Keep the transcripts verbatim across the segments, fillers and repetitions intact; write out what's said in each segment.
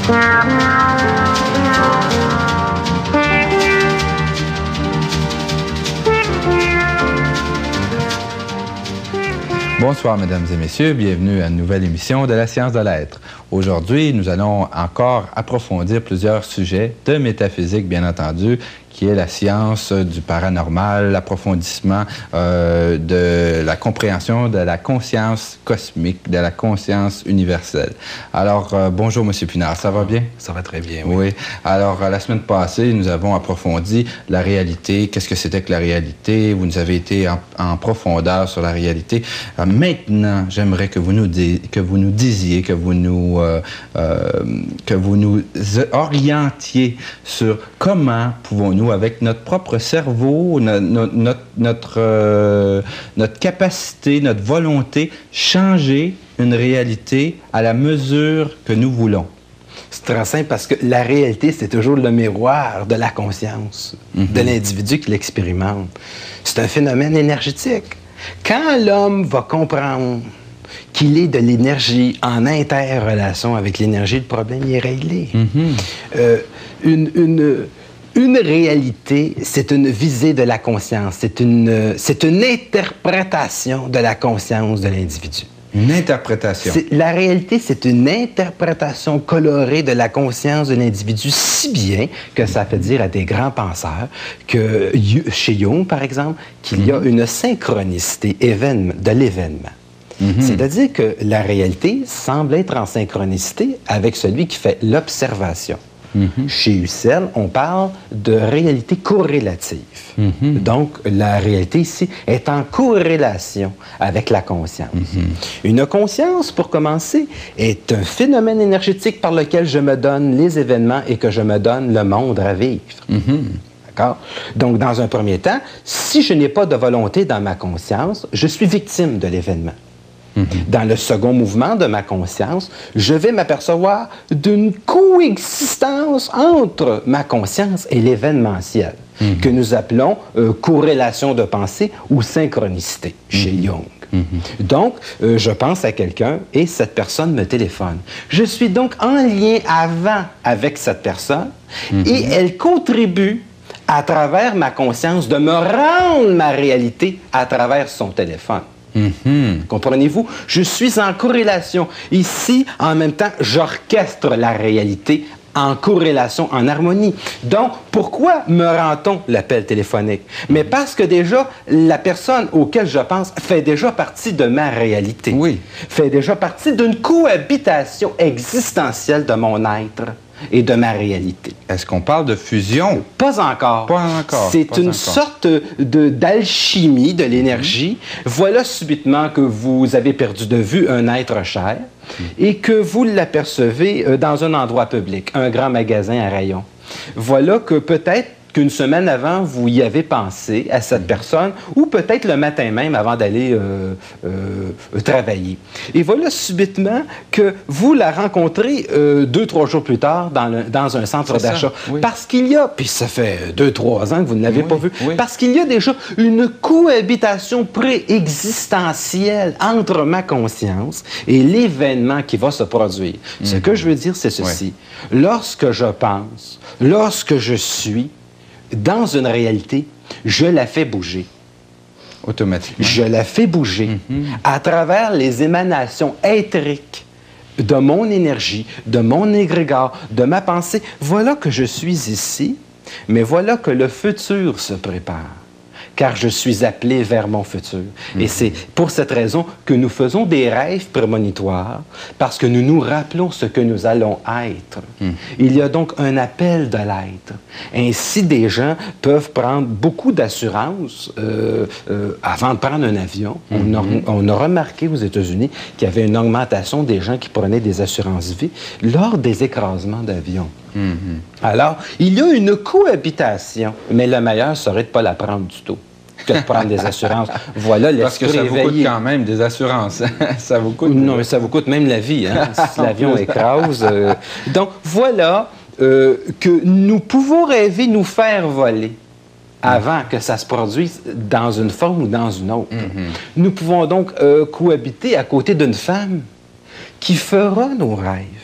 Bonsoir, mesdames et messieurs. Bienvenue à une nouvelle émission de la science de l'être. Aujourd'hui, nous allons encore approfondir plusieurs sujets de métaphysique, bien entendu, qui est la science du paranormal, l'approfondissement euh, de la compréhension de la conscience cosmique, de la conscience universelle. Alors, euh, bonjour, M. Pinard, ça va bien? Ça va très bien, oui. Oui. Alors, la semaine passée, nous avons approfondi la réalité. Qu'est-ce que c'était que la réalité? Vous nous avez été en, en profondeur sur la réalité. Euh, maintenant, j'aimerais que vous nous dis, que vous nous disiez, que vous nous, euh, euh, que vous nous orientiez sur comment pouvons-nous, avec notre propre cerveau, no, no, notre, notre, euh, notre capacité, notre volonté, changer une réalité à la mesure que nous voulons. C'est très simple parce que la réalité, c'est toujours le miroir de la conscience, mm-hmm. de l'individu qui l'expérimente. C'est un phénomène énergétique. Quand l'homme va comprendre qu'il est de l'énergie en interrelation avec l'énergie, le problème est réglé. Mm-hmm. euh, une... une Une réalité, c'est une visée de la conscience, c'est une, c'est une interprétation de la conscience de l'individu. Une interprétation. La réalité, c'est une interprétation colorée de la conscience de l'individu, si bien que ça fait dire à des grands penseurs que, chez Jung, par exemple, qu'il y a une synchronicité de l'événement. Mm-hmm. C'est-à-dire que la réalité semble être en synchronicité avec celui qui fait l'observation. Mm-hmm. Chez Husserl, on parle de réalité corrélative. Mm-hmm. Donc, la réalité ici est en corrélation avec la conscience. Mm-hmm. Une conscience, pour commencer, est un phénomène énergétique par lequel je me donne les événements et que je me donne le monde à vivre. Mm-hmm. D'accord? Donc, dans un premier temps, si je n'ai pas de volonté dans ma conscience, je suis victime de l'événement. Dans le second mouvement de ma conscience, je vais m'apercevoir d'une coexistence entre ma conscience et l'événementiel, mm-hmm. que nous appelons euh, corrélation de pensée ou synchronicité chez mm-hmm. Jung. Mm-hmm. Donc, euh, je pense à quelqu'un et cette personne me téléphone. Je suis donc en lien avant avec cette personne mm-hmm. et elle contribue à travers ma conscience de me rendre ma réalité à travers son téléphone. Mm-hmm. Comprenez-vous? Je suis en corrélation. Ici, en même temps, j'orchestre la réalité en corrélation, en harmonie. Donc, pourquoi me rend-on l'appel téléphonique? Mais parce que déjà, la personne auquel je pense fait déjà partie de ma réalité. Oui. Fait déjà partie d'une cohabitation existentielle de mon être et de ma réalité. Est-ce qu'on parle de fusion? Pas encore. Pas encore. C'est pas une encore. sorte de, d'alchimie de l'énergie. Mm-hmm. Voilà subitement que vous avez perdu de vue un être cher mm-hmm. et que vous l'apercevez dans un endroit public, un grand magasin à rayons. Voilà que peut-être qu'une semaine avant, vous y avez pensé à cette personne, ou peut-être le matin même avant d'aller euh, euh, travailler. Et voilà subitement que vous la rencontrez euh, deux, trois jours plus tard dans, le, dans un centre d'achat. Oui. Parce qu'il y a, puis ça fait deux, trois ans que vous ne l'avez oui, pas vu, oui. parce qu'il y a déjà une cohabitation préexistentielle entre ma conscience et l'événement qui va se produire. Mmh. Ce que je veux dire, c'est ceci. Oui. Lorsque je pense, lorsque je suis, dans une réalité, je la fais bouger. Automatiquement. Je la fais bouger mm-hmm. à travers les émanations éthériques de mon énergie, de mon égrégore, de ma pensée. Voilà que je suis ici, mais voilà que le futur se prépare. Car je suis appelé vers mon futur. Mm-hmm. Et c'est pour cette raison que nous faisons des rêves prémonitoires, parce que nous nous rappelons ce que nous allons être. Mm-hmm. Il y a donc un appel de l'être. Ainsi, des gens peuvent prendre beaucoup d'assurance euh, euh, avant de prendre un avion. Mm-hmm. On, a, on a remarqué aux États-Unis qu'il y avait une augmentation des gens qui prenaient des assurances-vie lors des écrasements d'avions. Mm-hmm. Alors, il y a une cohabitation, mais le meilleur serait de ne pas la prendre du tout. Que de prendre des assurances. Voilà l'esprit Parce que ça éveillé. vous coûte quand même des assurances. Ça vous coûte. Non, mais ça vous coûte même la vie, hein, si l'avion écrase. Euh... Donc, voilà euh, que nous pouvons rêver nous faire voler avant que ça se produise dans une forme ou dans une autre. Mm-hmm. Nous pouvons donc euh, cohabiter à côté d'une femme qui fera nos rêves.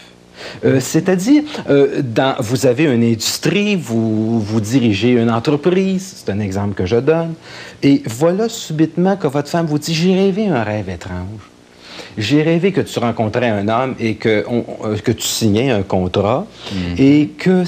Euh, C'est-à-dire, euh, dans, vous avez une industrie, vous, vous dirigez une entreprise, c'est un exemple que je donne, et voilà subitement que votre femme vous dit « J'ai rêvé un rêve étrange. J'ai rêvé que tu rencontrais un homme et que, on, que tu signais un contrat mm-hmm. et que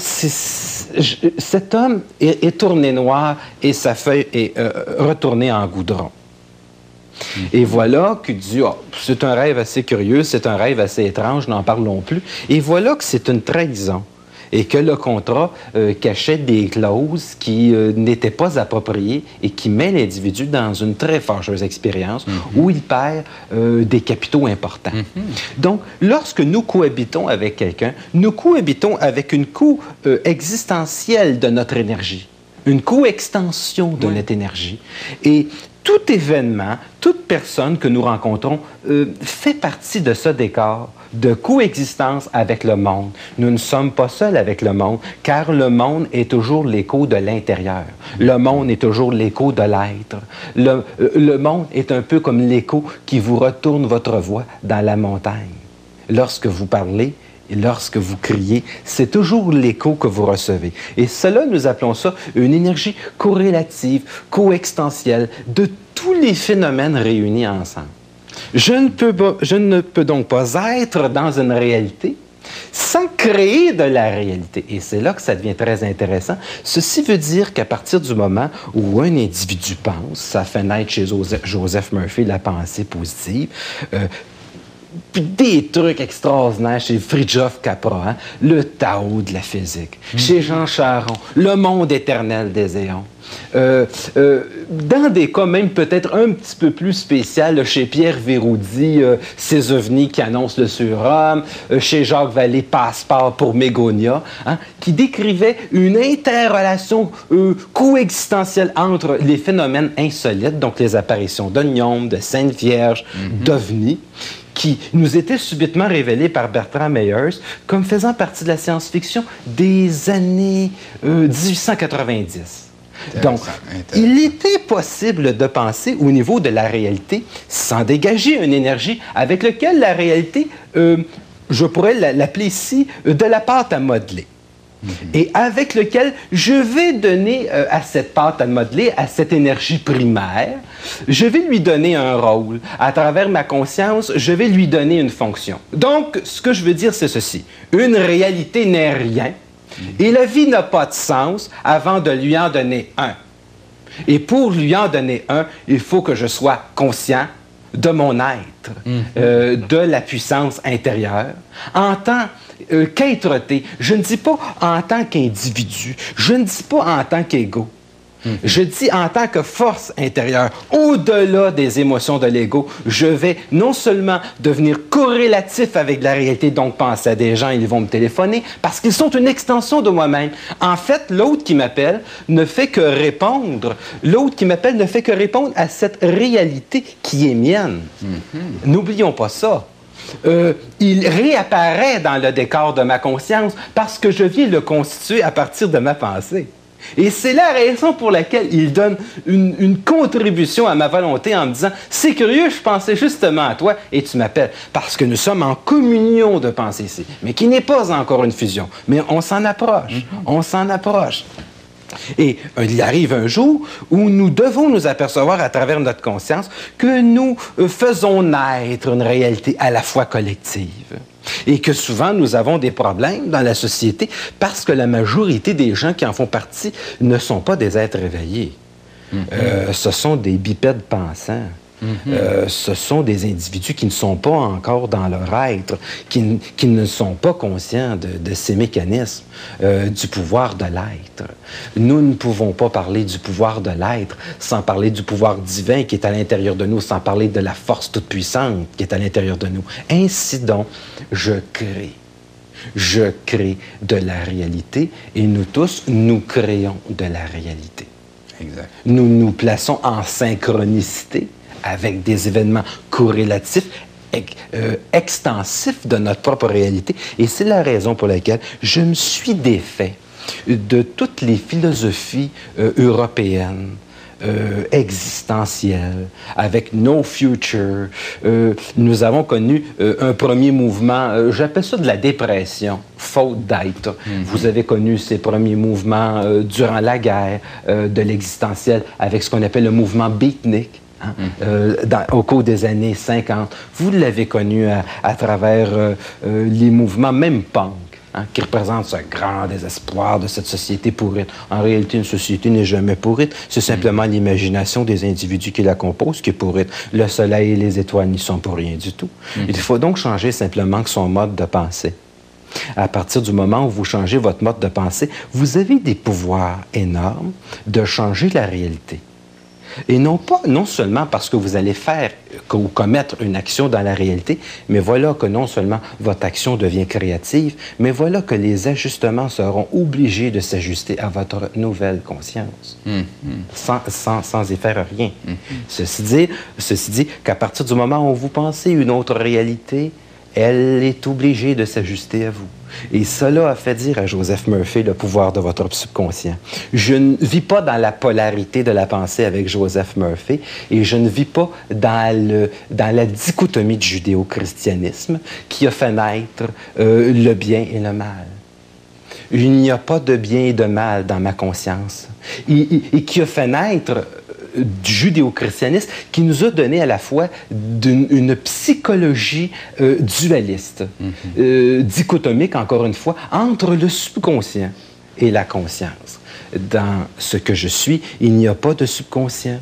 cet homme est, est tourné noir et sa feuille est euh, retournée en goudron. » Mm-hmm. Et voilà que dit, oh, c'est un rêve assez curieux, c'est un rêve assez étrange, n'en parlons plus. Et voilà que c'est une trahison et que le contrat euh, cachait des clauses qui euh, n'étaient pas appropriées et qui met l'individu dans une très fâcheuse expérience mm-hmm. où il perd euh, des capitaux importants. Mm-hmm. Donc, lorsque nous cohabitons avec quelqu'un, nous cohabitons avec une coût euh, existentielle de notre énergie, une coextension de oui. notre énergie. Et tout événement, toute personne que nous rencontrons euh, fait partie de ce décor de coexistence avec le monde. Nous ne sommes pas seuls avec le monde, car le monde est toujours l'écho de l'intérieur. Le monde est toujours l'écho de l'être. Le, euh, le monde est un peu comme l'écho qui vous retourne votre voix dans la montagne. Lorsque vous parlez, et lorsque vous criez, c'est toujours l'écho que vous recevez. Et cela, nous appelons ça une énergie corrélative, coextensielle de tous les phénomènes réunis ensemble. Je ne peux, je ne peux donc pas être dans une réalité sans créer de la réalité. Et c'est là que ça devient très intéressant. Ceci veut dire qu'à partir du moment où un individu pense, ça fait naître chez Joseph, Joseph Murphy la pensée positive, euh, des trucs extraordinaires chez Fritjof Capra, hein? Le Tao de la physique, mmh. chez Jean Charron, le monde éternel des éons. Euh, euh, dans des cas même peut-être un petit peu plus spécial, chez Pierre Véroudi, euh, ses ovnis qui annoncent le surhomme, euh, chez Jacques Vallée, Passeport pour Mégonia, hein, qui décrivait une interrelation euh, coexistentielle entre les phénomènes insolites, donc les apparitions de gnomes, de saintes vierges, mm-hmm. d'ovnis, qui nous était subitement révélé par Bertrand Meyers comme faisant partie de la science-fiction des années euh, dix-huit cent quatre-vingt-dix. Donc, il était possible de penser au niveau de la réalité sans dégager une énergie avec laquelle la réalité, euh, je pourrais l'appeler ici, de la pâte à modeler. Mm-hmm. Et avec lequel je vais donner euh, à cette pâte à modeler, à cette énergie primaire, je vais lui donner un rôle. À travers ma conscience, je vais lui donner une fonction. Donc, ce que je veux dire, c'est ceci. Une réalité n'est rien. Et la vie n'a pas de sens avant de lui en donner un. Et pour lui en donner un, il faut que je sois conscient de mon être, mm-hmm. euh, de la puissance intérieure, en tant euh, qu'être-té. Je ne dis pas en tant qu'individu, je ne dis pas en tant qu'ego. Mm-hmm. Je dis en tant que force intérieure, au-delà des émotions de l'ego, je vais non seulement devenir corrélatif avec la réalité, donc penser à des gens, ils vont me téléphoner, parce qu'ils sont une extension de moi-même. En fait, l'autre qui m'appelle ne fait que répondre. L'autre qui m'appelle ne fait que répondre à cette réalité qui est mienne. Mm-hmm. N'oublions pas ça. Euh, il réapparaît dans le décor de ma conscience parce que je viens le constituer à partir de ma pensée. Et c'est la raison pour laquelle il donne une, une contribution à ma volonté en me disant « C'est curieux, je pensais justement à toi et tu m'appelles. » Parce que nous sommes en communion de pensée ici, mais qui n'est pas encore une fusion. Mais on s'en approche, mm-hmm. on s'en approche. Et euh, il arrive un jour où nous devons nous apercevoir à travers notre conscience que nous euh, faisons naître une réalité à la fois collective. Et que souvent, nous avons des problèmes dans la société parce que la majorité des gens qui en font partie ne sont pas des êtres éveillés. Mm-hmm. euh, ce sont des bipèdes pensants. Mm-hmm. euh, ce sont des individus qui ne sont pas encore dans leur être, qui, qui ne sont pas conscients de, de ces mécanismes, euh, du pouvoir de l'être. Nous ne pouvons pas parler du pouvoir de l'être sans parler du pouvoir divin qui est à l'intérieur de nous, sans parler de la force toute-puissante qui est à l'intérieur de nous. Ainsi donc, je crée. Je crée de la réalité et nous tous, nous créons de la réalité. Exact. Nous nous plaçons en synchronicité avec des événements corrélatifs, euh, extensifs de notre propre réalité. Et c'est la raison pour laquelle je me suis défait de toutes les philosophies euh, européennes, euh, existentielle, avec no future. Euh, nous avons connu euh, un premier mouvement, euh, j'appelle ça de la dépression, faute d'être. Mm-hmm. Vous avez connu ces premiers mouvements euh, durant la guerre, euh, de l'existentiel, avec ce qu'on appelle le mouvement beatnik. Hein? Mm-hmm. euh, dans, au cours des années cinquante. Vous l'avez connu à, à travers euh, euh, les mouvements, même punk, hein, qui représentent ce grand désespoir de cette société pourrite. En réalité, une société n'est jamais pourrite. C'est simplement mm-hmm. l'imagination des individus qui la composent qui est pourrite. Le soleil et les étoiles n'y sont pour rien du tout. Mm-hmm. Il faut donc changer simplement son mode de pensée. À partir du moment où vous changez votre mode de pensée, vous avez des pouvoirs énormes de changer la réalité. Et non pas, non seulement parce que vous allez faire ou commettre une action dans la réalité, mais voilà que non seulement votre action devient créative, mais voilà que les ajustements seront obligés de s'ajuster à votre nouvelle conscience, mm-hmm. sans, sans, sans y faire rien. Mm-hmm. Ceci dit, ceci dit qu'à partir du moment où vous pensez une autre réalité, elle est obligée de s'ajuster à vous. Et cela a fait dire à Joseph Murphy le pouvoir de votre subconscient. Je ne vis pas dans la polarité de la pensée avec Joseph Murphy et je ne vis pas dans, le, dans la dichotomie du judéo-christianisme qui a fait naître euh, le bien et le mal. Il n'y a pas de bien et de mal dans ma conscience et, et, et qui a fait naître du judéo-christianisme qui nous a donné à la fois d'une, une psychologie euh, dualiste, mm-hmm. euh, dichotomique, encore une fois, entre le subconscient et la conscience. Dans ce que je suis, il n'y a pas de subconscient,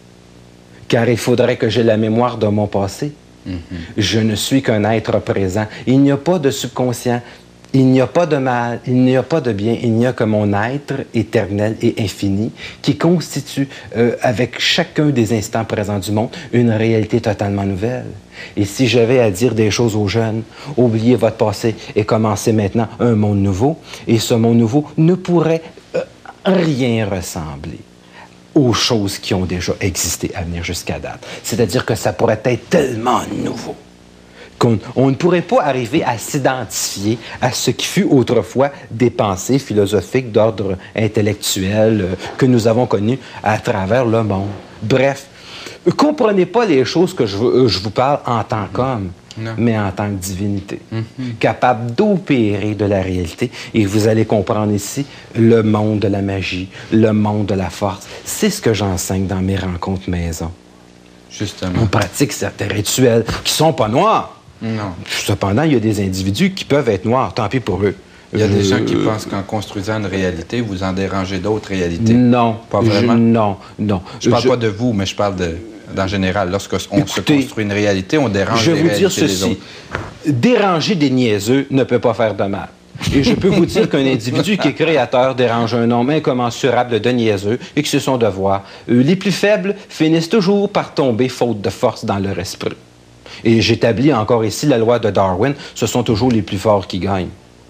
car il faudrait que j'aie la mémoire de mon passé. Mm-hmm. Je ne suis qu'un être présent. Il n'y a pas de subconscient. Il n'y a pas de mal, il n'y a pas de bien, il n'y a que mon être éternel et infini qui constitue, euh, avec chacun des instants présents du monde, une réalité totalement nouvelle. Et si j'avais à dire des choses aux jeunes, oubliez votre passé et commencez maintenant un monde nouveau, et ce monde nouveau ne pourrait euh, rien ressembler aux choses qui ont déjà existé à venir jusqu'à date. C'est-à-dire que ça pourrait être tellement nouveau qu'on on ne pourrait pas arriver à s'identifier à ce qui fut autrefois des pensées philosophiques d'ordre intellectuel euh, que nous avons connues à travers le monde. Bref, comprenez pas les choses que je, euh, je vous parle en tant qu'homme, mais en tant que divinité, mm-hmm. capable d'opérer de la réalité. Et vous allez comprendre ici le monde de la magie, le monde de la force. C'est ce que j'enseigne dans mes rencontres maison. Justement. On pratique certains rituels qui sont pas noirs. Non. Cependant, il y a des individus qui peuvent être noirs, tant pis pour eux. Il y a euh, des gens qui pensent qu'en construisant une réalité, vous en dérangez d'autres réalités. Non. Pas vraiment? Je, non, non. Je parle je, pas de vous, mais je parle de, en général. Lorsqu'on se construit une réalité, on dérange je les vais vous dire réalités ceci. des autres. Déranger des niaiseux ne peut pas faire de mal. Et je peux vous dire qu'un individu qui est créateur dérange un nombre incommensurable de niaiseux et que c'est son devoir. Euh, les plus faibles finissent toujours par tomber faute de force dans leur esprit. Et j'établis encore ici la loi de Darwin, ce sont toujours les plus forts qui gagnent.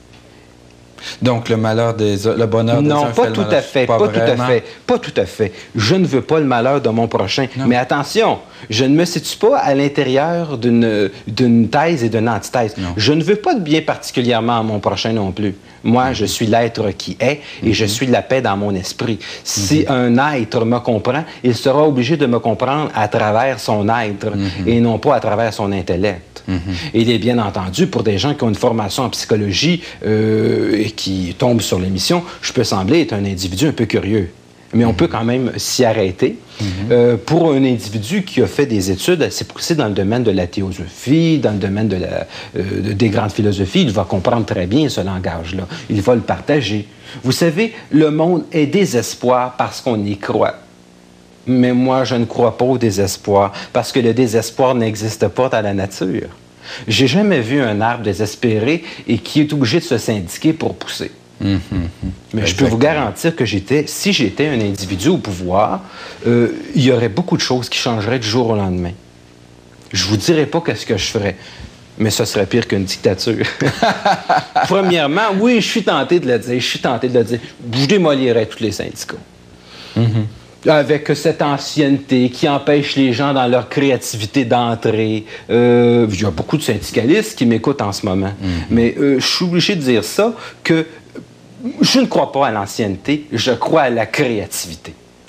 Donc, le malheur des le bonheur des uns non, fait pas le tout malheur. à fait, pas, pas tout vraiment. à fait, pas tout à fait. Je ne veux pas le malheur de mon prochain. Non. Mais attention, je ne me situe pas à l'intérieur d'une d'une thèse et d'une antithèse. Non. Je ne veux pas de bien particulièrement à mon prochain non plus. Moi, mm-hmm. je suis l'être qui est et mm-hmm. je suis la paix dans mon esprit. Si mm-hmm. un être me comprend, il sera obligé de me comprendre à travers son être mm-hmm. et non pas à travers son intellect. Mm-hmm. Et il est bien entendu, pour des gens qui ont une formation en psychologie euh, et qui tombent sur l'émission, je peux sembler être un individu un peu curieux. Mais on mm-hmm. peut quand même s'y arrêter. Mm-hmm. Euh, pour un individu qui a fait des études assez poussées dans le domaine de la théosophie, dans le domaine de la, euh, des grandes philosophies, il va comprendre très bien ce langage-là. Il va le partager. Vous savez, le monde est désespoir parce qu'on y croit. Mais moi, je ne crois pas au désespoir, parce que le désespoir n'existe pas dans la nature. J'ai jamais vu un arbre désespéré et qui est obligé de se syndiquer pour pousser. Mmh, mmh. Mais Exactement. Je peux vous garantir que j'étais, si j'étais un individu au pouvoir, euh, il y aurait beaucoup de choses qui changeraient du jour au lendemain. Je vous dirais pas qu'est-ce que je ferais, mais ce serait pire qu'une dictature. Premièrement, oui, je suis tenté de le dire, je suis tenté de le dire, je démolirais tous les syndicats. Mmh. Avec cette ancienneté qui empêche les gens dans leur créativité d'entrer. Euh, il y a beaucoup de syndicalistes qui m'écoutent en ce moment. Mm-hmm. Mais euh, je suis obligé de dire ça, que je ne crois pas à l'ancienneté, je crois à la créativité.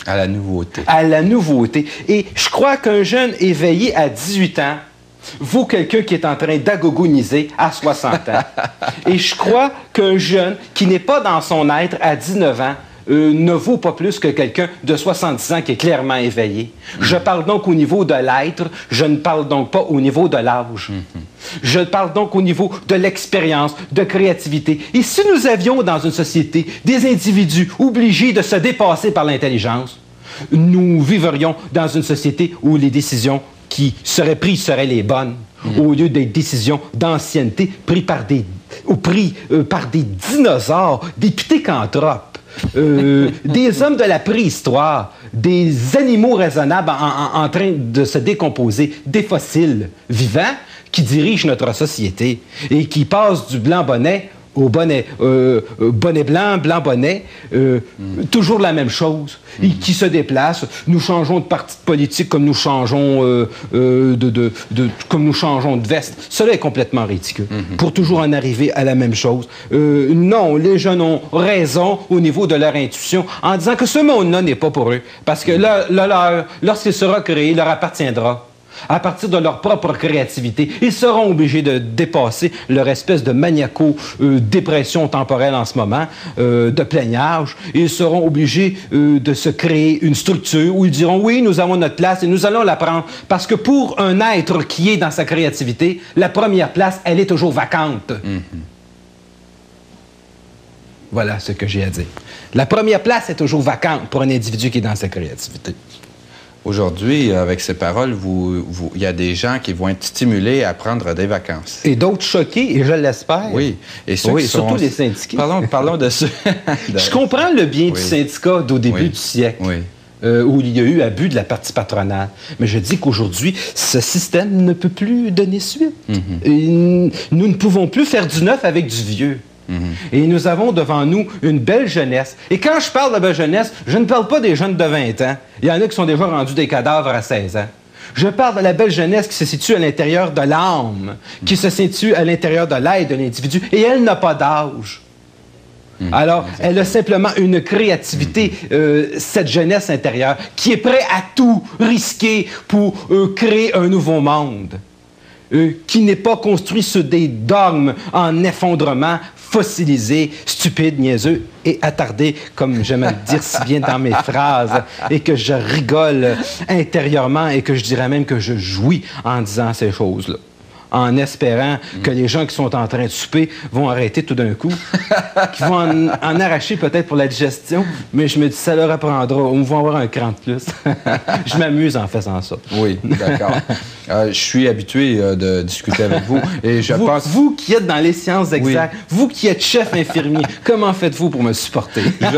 À la nouveauté. À la nouveauté. Et je crois qu'un jeune éveillé à dix-huit ans vaut quelqu'un qui est en train d'agogoniser à soixante ans. Et je crois qu'un jeune qui n'est pas dans son être à dix-neuf ans euh, ne vaut pas plus que quelqu'un de soixante-dix ans qui est clairement éveillé. Mm-hmm. Je parle donc au niveau de l'être, je ne parle donc pas au niveau de l'âge. Mm-hmm. Je parle donc au niveau de l'expérience, de créativité. Et si nous avions dans une société des individus obligés de se dépasser par l'intelligence, nous vivrions dans une société où les décisions qui seraient prises seraient les bonnes, mmh. au lieu des décisions d'ancienneté prises par des, ou prises, euh, par des dinosaures, des ptécanthropes, euh, des hommes de la préhistoire, des animaux raisonnables en, en, en train de se décomposer, des fossiles vivants qui dirigent notre société et qui passent du blanc bonnet au bonnet, euh, bonnet blanc, blanc bonnet, euh, mm. toujours la même chose, mm. et qui se déplacent. Nous changeons de parti politique comme nous changeons euh, euh, de, de, de, comme nous changeons de veste. Cela est complètement ridicule. Mm-hmm. Pour toujours en arriver à la même chose. Euh, non, les jeunes ont raison au niveau de leur intuition en disant que ce monde-là n'est pas pour eux. Parce que là, là, là, lorsqu'il sera créé, il leur appartiendra. À partir de leur propre créativité, ils seront obligés de dépasser leur espèce de maniaco-dépression euh, temporelle en ce moment, euh, de plaignage. Ils seront obligés euh, de se créer une structure où ils diront « Oui, nous avons notre place et nous allons la prendre. » Parce que pour un être qui est dans sa créativité, la première place, elle est toujours vacante. Mm-hmm. Voilà ce que j'ai à dire. La première place est toujours vacante pour un individu qui est dans sa créativité. Aujourd'hui, avec ces paroles, vous, vous, il y a des gens qui vont être stimulés à prendre des vacances. Et d'autres choqués, et je l'espère. Oui. Et ceux oui, qui surtout sont... les syndiqués. Parlons, parlons de ceux... Je comprends le bien oui. du syndicat d'au début oui. du siècle, oui. euh, où il y a eu abus de la partie patronale. Mais je dis qu'aujourd'hui, ce système ne peut plus donner suite. Mm-hmm. Et nous ne pouvons plus faire du neuf avec du vieux. Mm-hmm. Et nous avons devant nous une belle jeunesse. Et quand je parle de belle jeunesse, je ne parle pas des jeunes de vingt ans. Il y en a qui sont déjà rendus des cadavres à seize ans. Je parle de la belle jeunesse qui se situe à l'intérieur de l'âme, qui mm-hmm. se situe à l'intérieur de l'être de l'individu. Et elle n'a pas d'âge. Mm-hmm. Alors, exactement. Elle a simplement une créativité, mm-hmm. euh, cette jeunesse intérieure, qui est prête à tout risquer pour euh, créer un nouveau monde. Euh, qui n'est pas construit sur des dogmes en effondrement, fossilisés, stupides, niaiseux et attardés, comme j'aime à le dire si bien dans mes phrases, et que je rigole intérieurement et que je dirais même que je jouis en disant ces choses-là, en espérant mm. que les gens qui sont en train de souper vont arrêter tout d'un coup, qu'ils vont en, en arracher peut-être pour la digestion, mais je me dis, ça leur apprendra, on va avoir un cran de plus. Je m'amuse en faisant ça. Oui, d'accord. Euh, je suis habitué euh, de discuter avec vous et je vous, pense... Vous qui êtes dans les sciences exactes, oui. vous qui êtes chef infirmier, comment faites-vous pour me supporter? Je...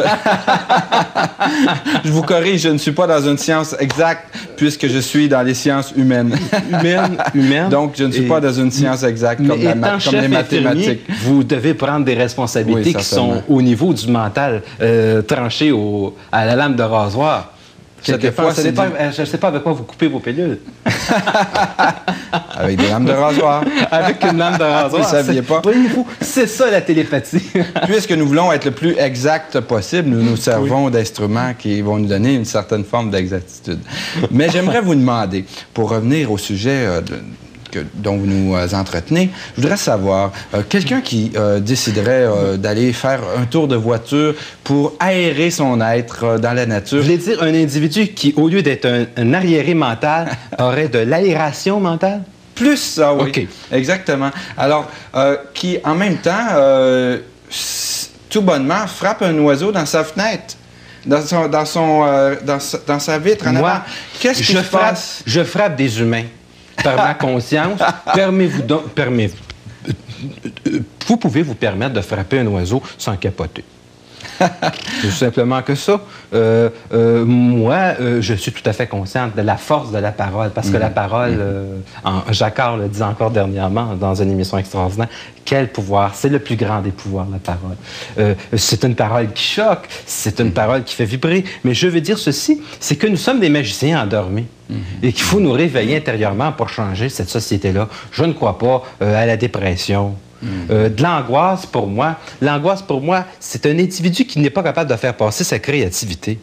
je vous corrige, je ne suis pas dans une science exacte puisque je suis dans les sciences humaines. Humaines, humaines. Donc, je ne suis et... pas dans une science exacte comme, la ma... comme les mathématiques. Vous devez prendre des responsabilités oui, qui sont au niveau du mental, euh, tranchées au... à la lame de rasoir. Quelquefois, ça dépend, je ne sais pas avec quoi vous coupez vos pilules. Avec des lames de rasoir. Avec une lame de rasoir. Vous ne saviez pas. Voyez-vous, c'est ça la télépathie. Puisque nous voulons être le plus exact possible, nous nous servons oui. d'instruments qui vont nous donner une certaine forme d'exactitude. Mais j'aimerais vous demander, pour revenir au sujet euh, de, que, dont vous nous euh, entretenez, je voudrais savoir, euh, quelqu'un qui euh, déciderait euh, d'aller faire un tour de voiture pour aérer son être euh, dans la nature... Vous voulez dire un individu qui, au lieu d'être un, un arriéré mental, aurait de l'aération mentale? Plus ça, oui. Okay. Exactement. Alors, euh, qui, en même temps, euh, tout bonnement, frappe un oiseau dans sa fenêtre. Dans, son, dans, son, euh, dans, sa, dans sa vitre en Moi, avant. Qu'est-ce qui se passe? Je frappe des humains. Par ma conscience, permettez-vous donc, permettez vous, vous pouvez vous permettre de frapper un oiseau sans capoter. Tout simplement que ça. Euh, euh, moi, euh, je suis tout à fait consciente de la force de la parole, parce que mmh. la parole, euh, en, Jacquard le dit encore dernièrement dans une émission extraordinaire, quel pouvoir, c'est le plus grand des pouvoirs, la parole. Euh, c'est une parole qui choque, c'est une mmh. parole qui fait vibrer, mais je veux dire ceci, c'est que nous sommes des magiciens endormis. Mm-hmm. Et qu'il faut nous réveiller intérieurement pour changer cette société-là. Je ne crois pas euh, à la dépression. Mm-hmm. euh, de l'angoisse, pour moi, l'angoisse, pour moi, c'est un individu qui n'est pas capable de faire passer sa créativité.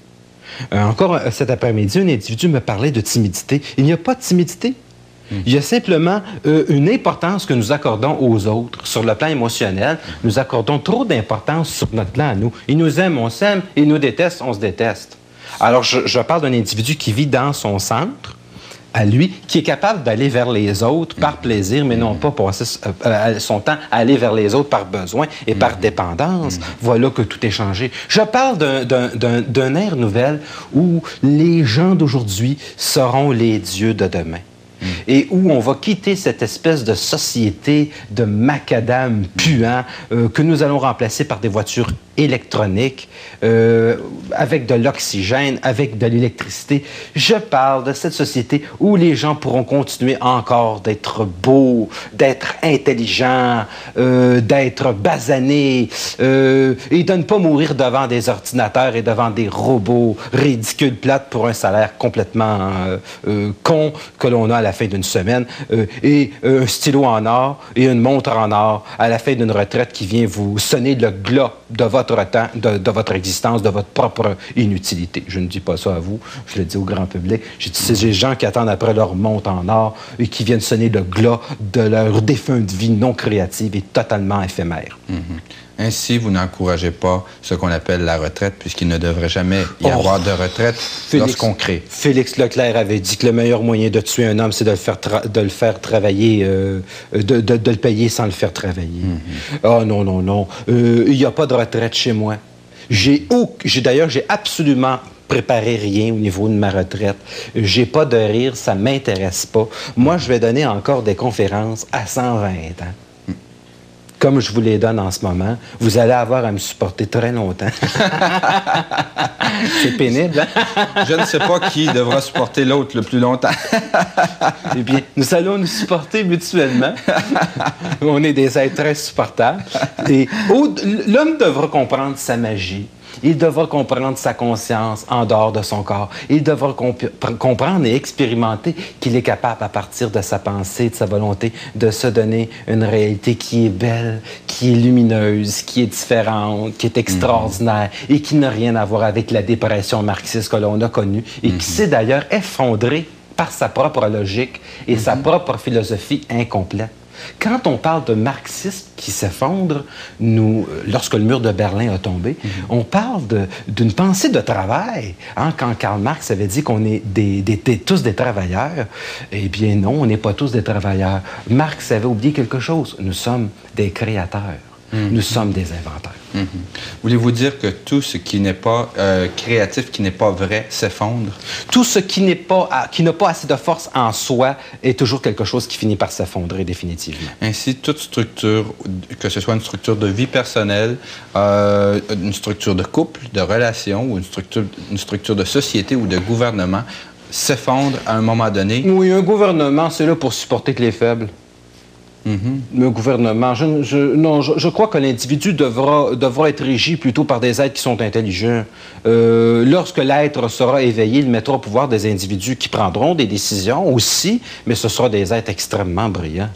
Euh, encore euh, cet après-midi, un individu me parlait de timidité. Il n'y a pas de timidité. Mmh. Il y a simplement euh, une importance que nous accordons aux autres sur le plan émotionnel. Nous accordons trop d'importance sur notre plan à nous. Ils nous aiment, on s'aime. Ils nous détestent, on se déteste. Alors, je, je parle d'un individu qui vit dans son centre, à lui, qui est capable d'aller vers les autres par plaisir, mais non pas passer euh, son temps à aller vers les autres par besoin et mmh. par dépendance. Mmh. Voilà que tout est changé. Je parle d'un ère nouvelle où les gens d'aujourd'hui seront les dieux de demain. Mmh. Et où on va quitter cette espèce de société de macadam puant euh, que nous allons remplacer par des voitures électroniques, euh, avec de l'oxygène, avec de l'électricité. Je parle de cette société où les gens pourront continuer encore d'être beaux, d'être intelligents, euh, d'être basanés, euh, et de ne pas mourir devant des ordinateurs et devant des robots ridicules, plates, pour un salaire complètement euh, euh, con que l'on a à la fin d'une semaine, euh, et euh, un stylo en or et une montre en or à la fin d'une retraite qui vient vous sonner le glas de votre temps, de, de votre existence, de votre propre inutilité. Je ne dis pas ça à vous, je le dis au grand public. J'ai dit, c'est des gens qui attendent après leur montre en or et qui viennent sonner le glas de leur défunte vie non créative et totalement éphémère. Mm-hmm. Ainsi, vous n'encouragez pas ce qu'on appelle la retraite, puisqu'il ne devrait jamais y oh, avoir de retraite lorsqu'on crée. Félix Leclerc avait dit que le meilleur moyen de tuer un homme, c'est de le faire, de le faire travailler, euh, de, de, de le payer sans le faire travailler. Mm-hmm. Ah non, non, non. Euh, il n'y a pas de retraite chez moi. J'ai D'ailleurs, j'ai absolument préparé rien au niveau de ma retraite. J'ai pas de rire, ça m'intéresse pas. Moi, je vais donner encore des conférences à cent vingt ans. Comme je vous les donne en ce moment, vous allez avoir à me supporter très longtemps. C'est pénible, hein? Je ne sais pas qui devra supporter l'autre le plus longtemps. Eh bien, nous allons nous supporter mutuellement. On est des êtres très supportables. Et l'homme devra comprendre sa magie. Il devra comprendre sa conscience en dehors de son corps. Il devra comp comprendre et expérimenter qu'il est capable, à partir de sa pensée, de sa volonté, de se donner une réalité qui est belle, qui est lumineuse, qui est différente, qui est extraordinaire mmh. et qui n'a rien à voir avec la dépression marxiste que l'on a connue et mmh. qui s'est d'ailleurs effondrée par sa propre logique et mmh. sa propre philosophie incomplète. Quand on parle de marxisme qui s'effondre, nous, lorsque le mur de Berlin a tombé, mm-hmm. on parle d'une pensée de travail. Hein? Quand Karl Marx avait dit qu'on est des, des, des, tous des travailleurs, eh bien non, on n'est pas tous des travailleurs. Marx avait oublié quelque chose. Nous sommes des créateurs. Mm-hmm. Nous sommes des inventeurs. Mm-hmm. Voulez-vous dire que tout ce qui n'est pas euh, créatif, qui n'est pas vrai, s'effondre? Tout ce qui n'est pas, qui n'a pas assez de force en soi est toujours quelque chose qui finit par s'effondrer définitivement. Ainsi, toute structure, que ce soit une structure de vie personnelle, euh, une structure de couple, de relation, ou une structure, une structure de société ou de gouvernement, s'effondre à un moment donné. Oui, un gouvernement, c'est là pour supporter que les faibles. Mm-hmm. Le gouvernement, je, je, non, je, je crois que l'individu devra, devra être régi plutôt par des êtres qui sont intelligents. Euh, lorsque l'être sera éveillé, il mettra au pouvoir des individus qui prendront des décisions aussi, mais ce sera des êtres extrêmement brillants.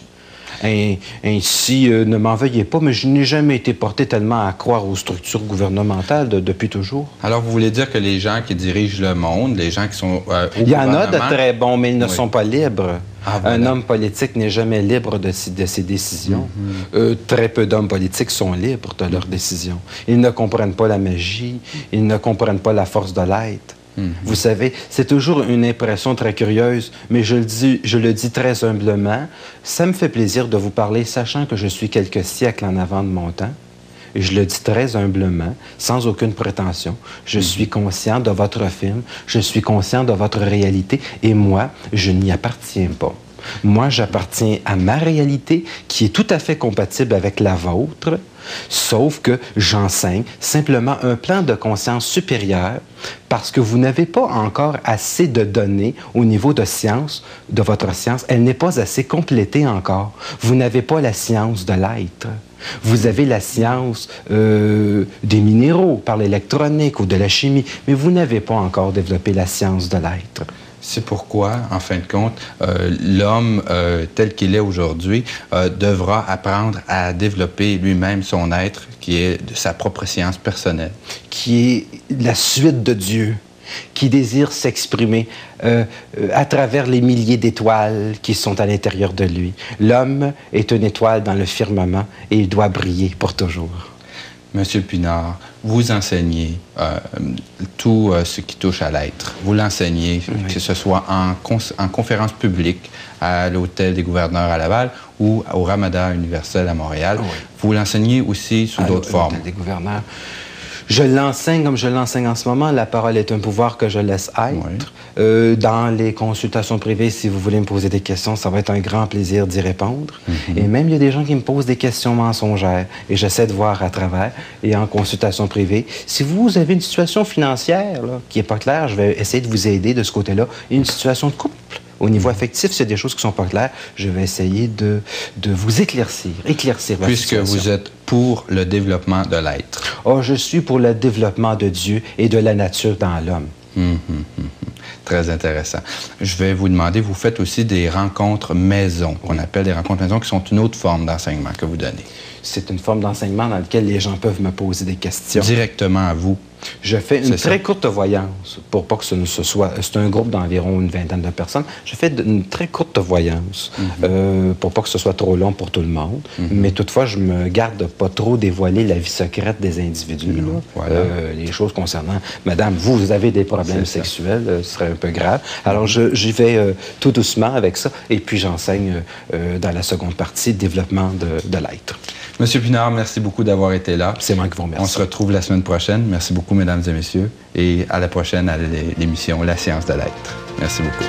Ainsi, euh, ne m'en veuillez pas, mais je n'ai jamais été porté tellement à croire aux structures gouvernementales de, depuis toujours. Alors, vous voulez dire que les gens qui dirigent le monde, les gens qui sont euh, au Il y en a de très bons, mais ils ne oui. sont pas libres. Ah, voilà. Un homme politique n'est jamais libre de, de ses décisions. Mm-hmm. euh, très peu d'hommes politiques sont libres de leurs décisions. Ils ne comprennent pas la magie, ils ne comprennent pas la force de l'être. Mm-hmm. Vous savez, c'est toujours une impression très curieuse, mais je le dis, je le dis très humblement. Ça me fait plaisir de vous parler, sachant que je suis quelques siècles en avant de mon temps. Et je le dis très humblement, sans aucune prétention. Je mm-hmm. suis conscient de votre film, je suis conscient de votre réalité, et moi, je n'y appartiens pas. Moi, j'appartiens à ma réalité, qui est tout à fait compatible avec la vôtre, sauf que j'enseigne simplement un plan de conscience supérieur parce que vous n'avez pas encore assez de données au niveau de science, de votre science. Elle n'est pas assez complétée encore. Vous n'avez pas la science de l'être. Vous avez la science euh, des minéraux par l'électronique ou de la chimie, mais vous n'avez pas encore développé la science de l'être. C'est pourquoi, en fin de compte, euh, l'homme euh, tel qu'il est aujourd'hui euh, devra apprendre à développer lui-même son être, qui est de sa propre science personnelle. Qui est la suite de Dieu, qui désire s'exprimer euh, euh, à travers les milliers d'étoiles qui sont à l'intérieur de lui. L'homme est une étoile dans le firmament et il doit briller pour toujours. Monsieur Pinard, vous enseignez euh, tout euh, ce qui touche à l'être. Vous l'enseignez, oui. que ce soit en, en conférence publique à l'Hôtel des gouverneurs à Laval ou au Ramadan universel à Montréal. Oui. Vous l'enseignez aussi sous d'autres formes. L'Hôtel des gouverneurs. Je l'enseigne comme je l'enseigne en ce moment. La parole est un pouvoir que je laisse être. Oui. Euh, dans les consultations privées, si vous voulez me poser des questions, ça va être un grand plaisir d'y répondre. Mm-hmm. Et même, il y a des gens qui me posent des questions mensongères et j'essaie de voir à travers. Et en consultation privée, si vous avez une situation financière là, qui n'est pas claire, je vais essayer de vous aider de ce côté-là. Et une situation de couple. Au niveau affectif, s'il y a des choses qui ne sont pas claires, je vais essayer de, de vous éclaircir, éclaircir votre Puisque situation. Vous êtes pour le développement de l'être. Oh, je suis pour le développement de Dieu et de la nature dans l'homme. Hum, hum, hum. Très intéressant. Je vais vous demander, vous faites aussi des rencontres maison, qu'on appelle des rencontres maison, qui sont une autre forme d'enseignement que vous donnez. C'est une forme d'enseignement dans laquelle les gens peuvent me poser des questions. Directement à vous. Je fais une très courte voyance, pour pas que ce, ce soit... C'est un groupe d'environ une vingtaine de personnes. Je fais une très courte voyance, mm-hmm. euh, pour pas que ce soit trop long pour tout le monde. Mm-hmm. Mais toutefois, je me garde de pas trop dévoiler la vie secrète des individus. Non, là. Voilà. Euh, les choses concernant... Madame, vous, vous avez des problèmes sexuels, euh, ce serait un peu grave. Alors, je, j'y vais euh, tout doucement avec ça. Et puis, j'enseigne euh, dans la seconde partie, développement de, de l'être. Monsieur Pinard, merci beaucoup d'avoir été là. C'est moi qui vous remercie. On se retrouve la semaine prochaine. Merci beaucoup, mesdames et messieurs. Et à la prochaine à l'émission La science de l'être. Merci beaucoup.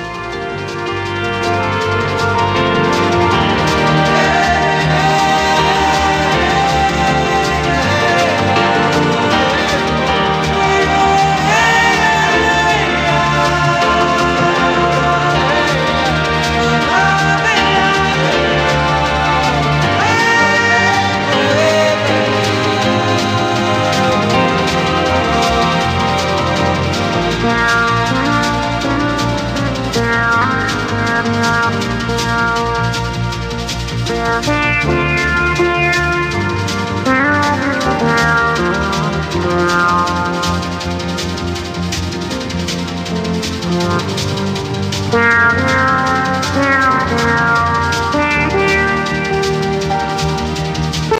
Yeah.